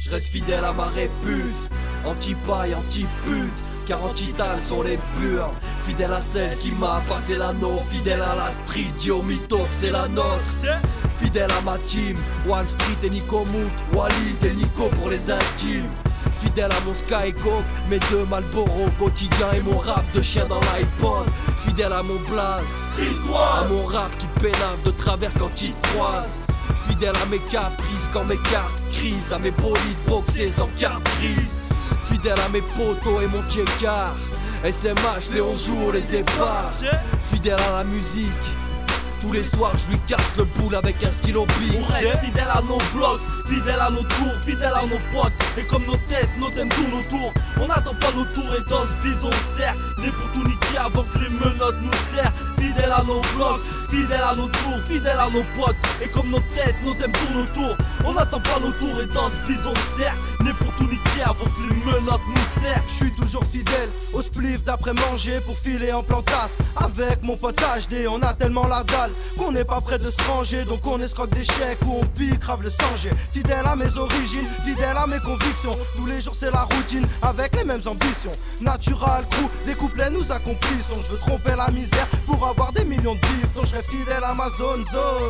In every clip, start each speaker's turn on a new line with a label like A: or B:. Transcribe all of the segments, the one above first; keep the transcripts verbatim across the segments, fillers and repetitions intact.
A: je reste fidèle à ma répute. Anti-paille, anti-pute, car anti-tane sont les purs. Fidèle à celle qui m'a passé l'anneau, fidèle à la street, dis au mytho que c'est la nôtre. Fidèle à ma team, Wall Street et Nico Mout, Walid et Nico pour les intimes. Fidèle à mon Sky Coke, mes deux Malboro quotidien et mon rap de chien dans l'iPod. Fidèle à mon blaze, streetoise, à mon rap qui pénave de travers quand il croise. Fidèle à mes caprices quand mes cartes crisent, à mes bolides boxés sans carte grise. Fidèle à mes potos et mon checkard, S M H, Léon Jour, les épars. Fidèle à la musique, tous les soirs je lui casse le boule avec un stylo big.
B: On reste fidèle à nos blocs, fidèle à nos tours, fidèle à nos potes. Et comme nos têtes, nos thèmes tournent autour. On n'attend pas nos tours et dans ce bison serre. Né pour tout niquer avant que les menottes nous serrent. Fidèle à nos blocs, fidèle à nos tours, fidèle à nos potes. Et comme nos têtes, nos thèmes tournent autour. On n'attend pas nos tours et dans ce bison serre. Né pour tout niquer avant que les menottes nous serrent.
C: Je suis toujours fidèle au spliff d'après manger pour filer en plantasse. Avec mon pote H D, on a tellement la dalle qu'on n'est pas prêt de se ranger. Donc on escroque des chèques ou on pique grave le sanger. Fidèle à mes origines, fidèle à mes convictions. Tous les jours c'est la routine avec les mêmes ambitions. Natural crew, des couplets nous accomplissons. Je veux tromper la misère pour avoir des millions de bifs. Donc je serai fidèle à ma zone zone.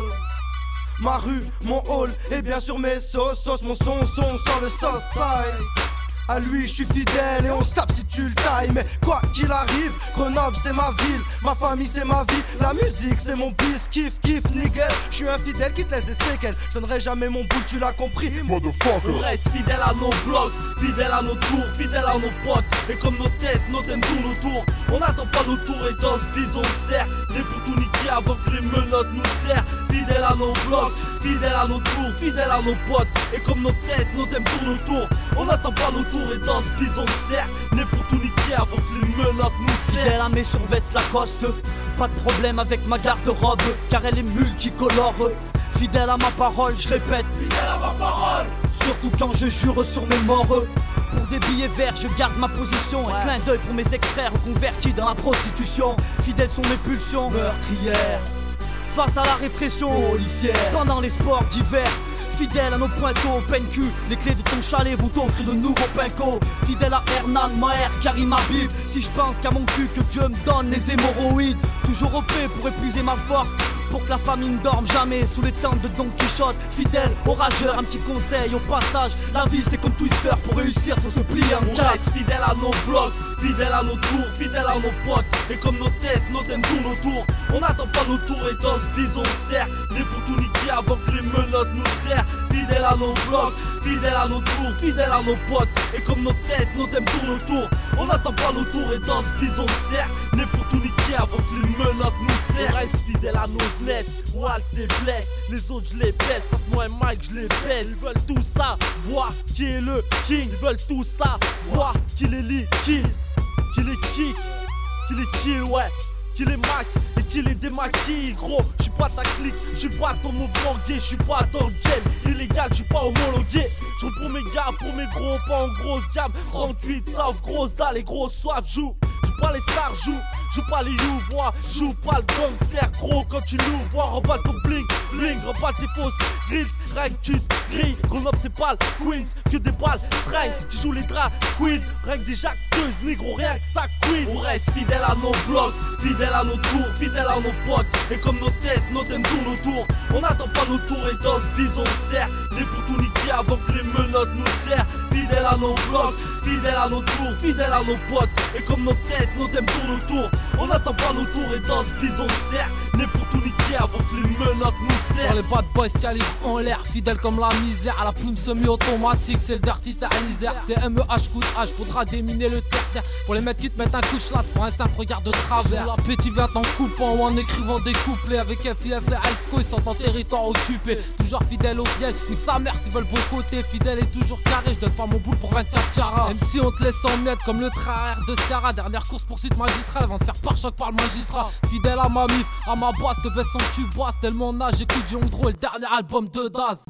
C: Ma rue, mon hall et bien sûr mes sauces. Sauce mon son, son sans le sauce side. À lui je suis fidèle et on se tape si tu le tailles. Mais quoi qu'il arrive, Grenoble c'est ma ville, ma famille c'est ma vie, la musique c'est mon bis, kiff kiff nigga. Je suis un fidèle qui te laisse des séquelles. Je donnerai jamais mon bout, tu l'as compris, motherfucker.
B: On reste fidèle à nos blocs, fidèle à nos tours, fidèle à nos potes. Et comme nos têtes, nos thèmes tournent autour. On n'attend pas nos tours et dans ce bison serre. Né pour tout niquer avant que les menottes nous serrent. Fidèle à nos blocs, fidèle à nos tours, fidèle à nos potes. Et comme nos têtes, nos thèmes tournent autour. On n'attend pas nos tours et dans ce bison serre. Né pour tout niquer avant que les menottes nous serrent.
D: Fidèle à mes survêtes Lacoste, pas de problème avec ma garde-robe, car elle est multicolore. Fidèle à ma parole, je répète,
B: fidèle à ma parole.
D: Surtout quand je jure sur mes morts. Pour des billets verts, je garde ma position. Un clin d'œil pour mes ex-frères convertis dans la prostitution. Fidèles sont mes pulsions meurtrières face à la répression policière pendant les sports d'hiver. Fidèle à nos pointeaux, peine cul, les clés de ton chalet vont t'offrir de nouveaux pincos. Fidèle à Hernan, Maher, Karim Habib. Si je pense qu'à mon cul que Dieu me donne les hémorroïdes. Toujours au paix pour épuiser ma force, pour que la famille ne dorme jamais sous les tentes de Don Quichotte. Fidèle au rageur, un petit conseil au passage. La vie c'est comme Twister, pour réussir faut se plier en
B: On
D: quatre.
B: reste fidèle à nos blocs, fidèle à nos tours, fidèle à nos potes. Et comme nos têtes, nos thèmes tournent autour. On n'attend pas nos tours et dans ce bison serre. Né pour tout niquer avant que les menottes nous serrent. Fidèle à nos blocs, fidèle à nos tours, fidèle à nos potes. Et comme nos têtes, nos thèmes tournent autour. On n'attend pas nos tours et dans ce bison serre. Né pour tout niquer avant que les menottes nous serrent. On reste fidèle à nos nest, Wall c'est blesse. Les autres je les baisse, passe-moi un mic je les baisse. Ils veulent tout ça, voir qui est le king. Ils veulent tout ça, voir qui les lit, qui, qui les kick, qui les kill, ouais. Qui les maque et qui les démaquille, gros. J'suis pas ta clique, j'suis pas ton mouvement gay, j'suis pas dans le game. Illégal, j'suis pas homologué. J'roule pour mes gars, pour mes gros, pas en grosse gamme. trente-huit, sauve, grosse dalle et grosse soif, joue. Joue pas les stars, joue. Joue pas les you-voix, joue pas le gangster, gros. Quand tu nous vois, remballe ton bling, bling, remballe tes fausses grills. Rien que tu te grilles, Grenoble c'est pas le Queens. Que des balles traînent, qui jouent les draps queens. Rien que des jacteuses, négro, rien que ça queen. On reste fidèle à nos blocs, fidèle à nos tours, fidèle à nos potes. Et comme nos têtes, nos thèmes tournent autour. On n'attend pas nos tours et dans ce bison serre. Né pour tout niquer avant que les menottes nous serrent. Fidèle à nos blocs, fidèle à nos tours, fidèle à nos potes. Et comme nos têtes, nos thèmes tournent autour. On n'attend pas nos tours et dans ce bison serre. Né pour tout niquer avant que les menottes nous serrent.
E: Dans les bad boys calibre en l'air, fidèle comme la misère. À la poune semi-automatique, c'est le dirty Isère. C'est M E H coup de H, faudra déminer le terre-terre. Pour les mecs qui te mettent un coup de chlasse pour un simple regard de travers. L'appétit vient en coupant ou en écrivant des couplets. Avec F I F et Alsco, ils sont en territoire occupé. Toujours fidèle au piège, nique sa mère s'ils veulent boycotter. Fidèle et toujours carré, je donne pas mon boule pour vingt tchara. Même si on te laisse en miettes comme le traire de Ciara. Dernière course poursuite magistrale avant de se faire par choc par le magistrat. Fidèle à ma mif, à ma basse, te baisse son cul basse. Tellement nage, j'écoute Jondro et le dernier album de Daz.